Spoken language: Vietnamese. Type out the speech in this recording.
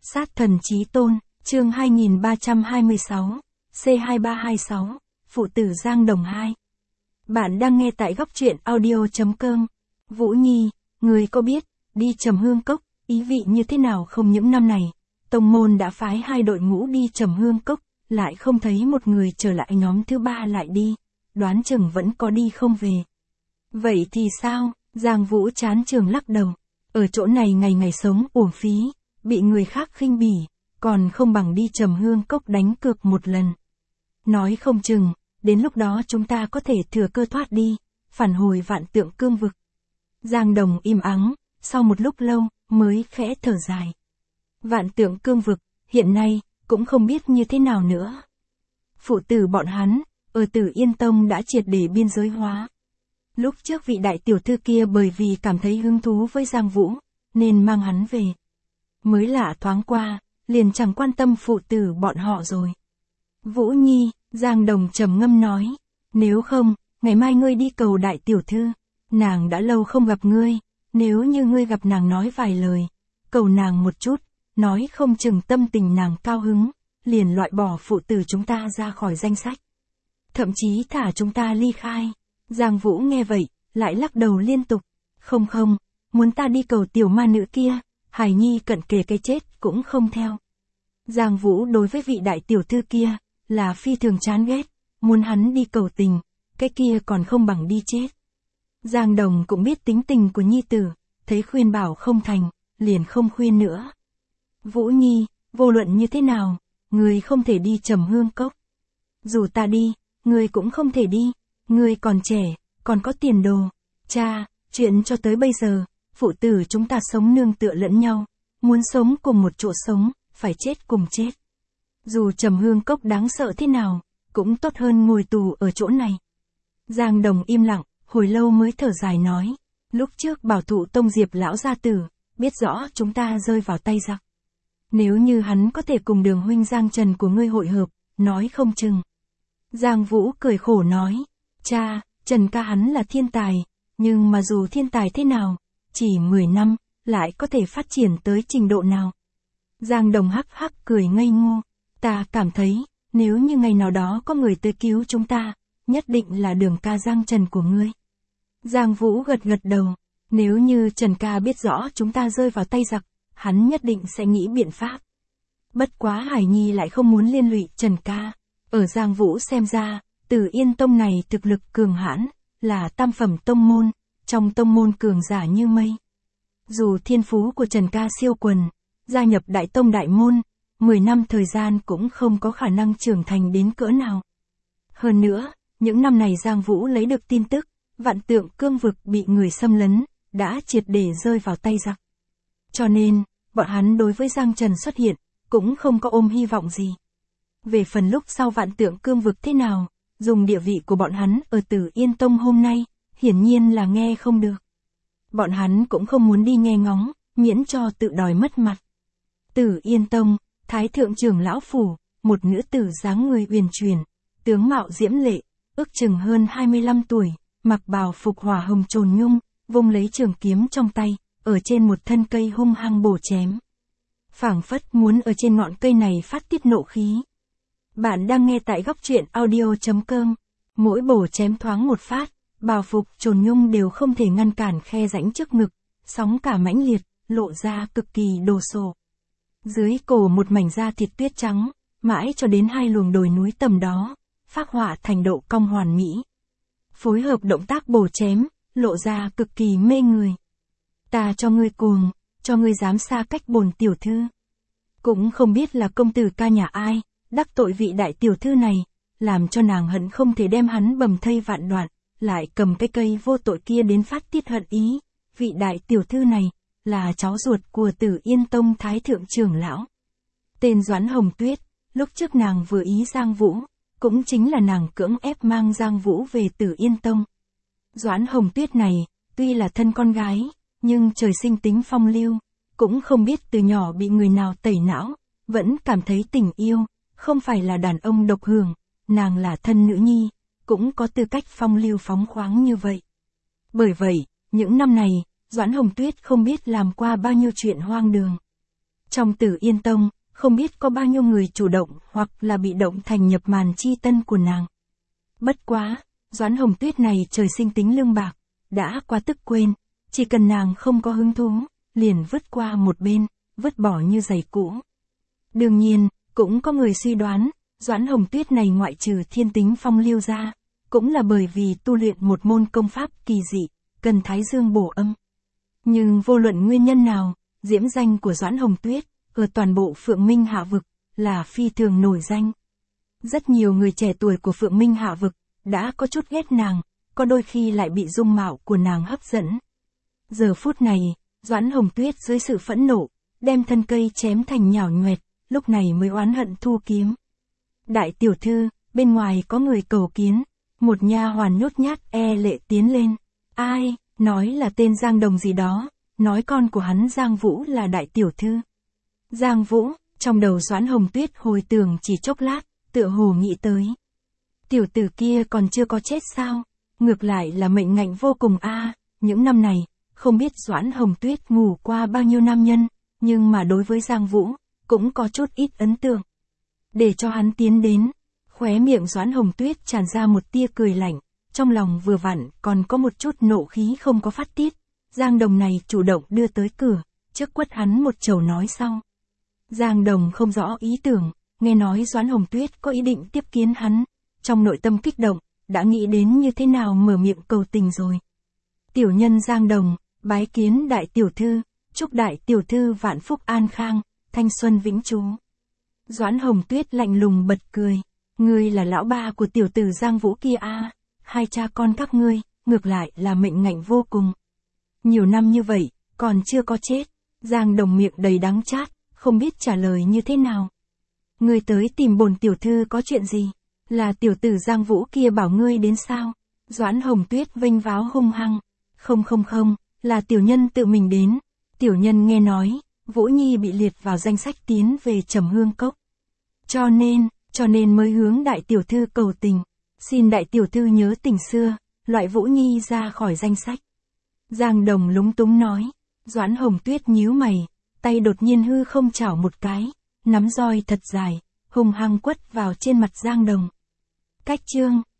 Sát thần chí tôn, chương 2326, C2326, Phụ tử Giang Đồng 2. Bạn đang nghe tại góc truyện audio.com. Vũ Nhi, người có biết, đi Trầm Hương Cốc, ý vị như thế nào không? Những năm này, tông môn đã phái 2 đội ngũ đi Trầm Hương Cốc, lại không thấy một người trở lại, nhóm thứ 3 lại đi, đoán chừng vẫn có đi không về. Vậy thì sao? Giang Vũ chán trường lắc đầu, ở chỗ này ngày ngày sống uổng phí, bị người khác khinh bỉ, còn không bằng đi Trầm Hương Cốc đánh cược một lần. Nói không chừng, đến lúc đó chúng ta có thể thừa cơ thoát đi, phản hồi Vạn Tượng Cương Vực. Giang Đồng im ắng, sau một lúc lâu, mới khẽ thở dài. Vạn Tượng Cương Vực, hiện nay, cũng không biết như thế nào nữa. Phụ tử bọn hắn, ở Tử Yên Tông đã triệt để biên giới hóa. Lúc trước vị đại tiểu thư kia bởi vì cảm thấy hứng thú với Giang Vũ, nên mang hắn về. Mới lạ thoáng qua, liền chẳng quan tâm phụ tử bọn họ rồi. Vũ Nhi, Giang Đồng trầm ngâm nói, nếu không, ngày mai ngươi đi cầu đại tiểu thư, nàng đã lâu không gặp ngươi, nếu như ngươi gặp nàng nói vài lời, cầu nàng một chút, nói không chừng tâm tình nàng cao hứng, liền loại bỏ phụ tử chúng ta ra khỏi danh sách. Thậm chí thả chúng ta ly khai. Giang Vũ nghe vậy, lại lắc đầu liên tục, không, muốn ta đi cầu tiểu ma nữ kia, Hải Nhi cận kề cái chết cũng không theo. Giang Vũ đối với vị đại tiểu thư kia, là phi thường chán ghét, muốn hắn đi cầu tình, cái kia còn không bằng đi chết. Giang Đồng cũng biết tính tình của nhi tử, thấy khuyên bảo không thành, liền không khuyên nữa. Vũ Nhi, vô luận như thế nào, ngươi không thể đi Trầm Hương Cốc. Dù ta đi, ngươi cũng không thể đi, ngươi còn trẻ, còn có tiền đồ. Cha, chuyện cho tới bây giờ, phụ tử chúng ta sống nương tựa lẫn nhau, muốn sống cùng một chỗ sống, phải chết cùng chết. Dù Trầm Hương Cốc đáng sợ thế nào, cũng tốt hơn ngồi tù ở chỗ này. Giang Đồng im lặng, hồi lâu mới thở dài nói, lúc trước bảo thụ tông Diệp lão gia tử, biết rõ chúng ta rơi vào tay giặc. Nếu như hắn có thể cùng Đường huynh Giang Trần của ngươi hội hợp, nói không chừng. Giang Vũ cười khổ nói, cha, Trần ca hắn là thiên tài, nhưng mà dù thiên tài thế nào, chỉ 10 năm, lại có thể phát triển tới trình độ nào. Giang Đồng hắc hắc cười ngây ngô, ta cảm thấy, nếu như ngày nào đó có người tới cứu chúng ta, nhất định là Đường ca Giang Trần của ngươi. Giang Vũ gật đầu, nếu như Trần ca biết rõ chúng ta rơi vào tay giặc, hắn nhất định sẽ nghĩ biện pháp. Bất quá Hải Nhi lại không muốn liên lụy Trần ca. Ở Giang Vũ xem ra, Tử Yên Tông này thực lực cường hãn, là tam phẩm tông môn, trong tông môn cường giả như mây. Dù thiên phú của Trần ca siêu quần, gia nhập đại tông đại môn, 10 năm thời gian cũng không có khả năng trưởng thành đến cỡ nào. Hơn nữa, những năm này Giang Vũ lấy được tin tức, Vạn Tượng Cương Vực bị người xâm lấn, đã triệt để rơi vào tay giặc. Cho nên, bọn hắn đối với Giang Trần xuất hiện, cũng không có ôm hy vọng gì. Về phần lúc sau Vạn Tượng Cương Vực thế nào, dùng địa vị của bọn hắn ở Tử Yên Tông hôm nay, hiển nhiên là nghe không được. Bọn hắn cũng không muốn đi nghe ngóng, miễn cho tự đòi mất mặt. Tử Yên Tông, Thái Thượng Trưởng Lão Phủ, một nữ tử dáng người uyển chuyển, tướng mạo diễm lệ, ước chừng hơn 25 tuổi, mặc bào phục hỏa hồng trồn nhung, vung lấy trường kiếm trong tay, ở trên một thân cây hung hăng bổ chém. Phảng phất muốn ở trên ngọn cây này phát tiết nộ khí. Bạn đang nghe tại góc truyện audio.com. Mỗi bổ chém thoáng một phát, bào phục trồn nhung đều không thể ngăn cản khe rãnh trước ngực, sóng cả mãnh liệt, lộ ra cực kỳ đồ sộ. Dưới cổ một mảnh da thịt tuyết trắng, mãi cho đến 2 luồng đồi núi tầm đó, phác họa thành độ cong hoàn mỹ. Phối hợp động tác bổ chém, lộ ra cực kỳ mê người. Ta cho ngươi cuồng, cho ngươi dám xa cách bổn tiểu thư. Cũng không biết là công tử ca nhà ai, đắc tội vị đại tiểu thư này, làm cho nàng hận không thể đem hắn bầm thây vạn đoạn, lại cầm cái cây vô tội kia đến phát tiết hận ý. Vị đại tiểu thư này, là cháu ruột của Tử Yên Tông Thái Thượng Trưởng Lão. Tên Doãn Hồng Tuyết, lúc trước nàng vừa ý Giang Vũ, cũng chính là nàng cưỡng ép mang Giang Vũ về Tử Yên Tông. Doãn Hồng Tuyết này, tuy là thân con gái, nhưng trời sinh tính phong lưu, cũng không biết từ nhỏ bị người nào tẩy não, vẫn cảm thấy tình yêu, không phải là đàn ông độc hưởng, nàng là thân nữ nhi, cũng có tư cách phong lưu phóng khoáng như vậy. Bởi vậy, những năm này, Doãn Hồng Tuyết không biết làm qua bao nhiêu chuyện hoang đường. Trong Tử Yên Tông, không biết có bao nhiêu người chủ động hoặc là bị động thành nhập màn chi tân của nàng. Bất quá, Doãn Hồng Tuyết này trời sinh tính lương bạc, đã qua tức quên, chỉ cần nàng không có hứng thú, liền vứt qua một bên, vứt bỏ như giày cũ. Đương nhiên, cũng có người suy đoán, Doãn Hồng Tuyết này ngoại trừ thiên tính phong lưu ra, cũng là bởi vì tu luyện một môn công pháp kỳ dị, cần thái dương bổ âm. Nhưng vô luận nguyên nhân nào, diễm danh của Doãn Hồng Tuyết, ở toàn bộ Phượng Minh Hạ Vực, là phi thường nổi danh. Rất nhiều người trẻ tuổi của Phượng Minh Hạ Vực, đã có chút ghét nàng, có đôi khi lại bị dung mạo của nàng hấp dẫn. Giờ phút này, Doãn Hồng Tuyết dưới sự phẫn nộ, đem thân cây chém thành nhảo nhoẹt, lúc này mới oán hận thu kiếm. Đại tiểu thư, bên ngoài có người cầu kiến, một nha hoàn nhút nhát lệ tiến lên. Ai, nói là tên Giang Đồng gì đó, nói con của hắn Giang Vũ là đại tiểu thư. Giang Vũ, trong đầu Doãn Hồng Tuyết hồi tưởng chỉ chốc lát, tựa hồ nghĩ tới. Tiểu tử kia còn chưa có chết sao, ngược lại là mệnh ngạnh vô cùng những năm này, không biết Doãn Hồng Tuyết ngủ qua bao nhiêu nam nhân, nhưng mà đối với Giang Vũ, cũng có chút ít ấn tượng. Để cho hắn tiến đến, khóe miệng Doãn Hồng Tuyết tràn ra một tia cười lạnh, trong lòng vừa vặn còn có một chút nộ khí không có phát tiết. Giang Đồng này chủ động đưa tới cửa, trước quất hắn một chầu nói sau. Giang Đồng không rõ ý tưởng, nghe nói Doãn Hồng Tuyết có ý định tiếp kiến hắn, trong nội tâm kích động, đã nghĩ đến như thế nào mở miệng cầu tình rồi. Tiểu nhân Giang Đồng, bái kiến đại tiểu thư, chúc đại tiểu thư vạn phúc an khang, thanh xuân vĩnh trú. Doãn Hồng Tuyết lạnh lùng bật cười, ngươi là lão ba của tiểu tử Giang Vũ kia hai cha con các ngươi, ngược lại là mệnh ngạnh vô cùng. Nhiều năm như vậy, còn chưa có chết. Giang Đồng miệng đầy đắng chát, không biết trả lời như thế nào. Ngươi tới tìm bổn tiểu thư có chuyện gì? Là tiểu tử Giang Vũ kia bảo ngươi đến sao? Doãn Hồng Tuyết vênh váo hung hăng. Không, là tiểu nhân tự mình đến. Tiểu nhân nghe nói, Vũ Nhi bị liệt vào danh sách tiến về Trầm Hương Cốc. Cho nên mới hướng đại tiểu thư cầu tình. Xin đại tiểu thư nhớ tình xưa, loại Vũ Nhi ra khỏi danh sách. Giang Đồng lúng túng nói. Doãn Hồng Tuyết nhíu mày, tay đột nhiên hư không chảo một cái, nắm roi thật dài, hung hăng quất vào trên mặt Giang Đồng. Cách chương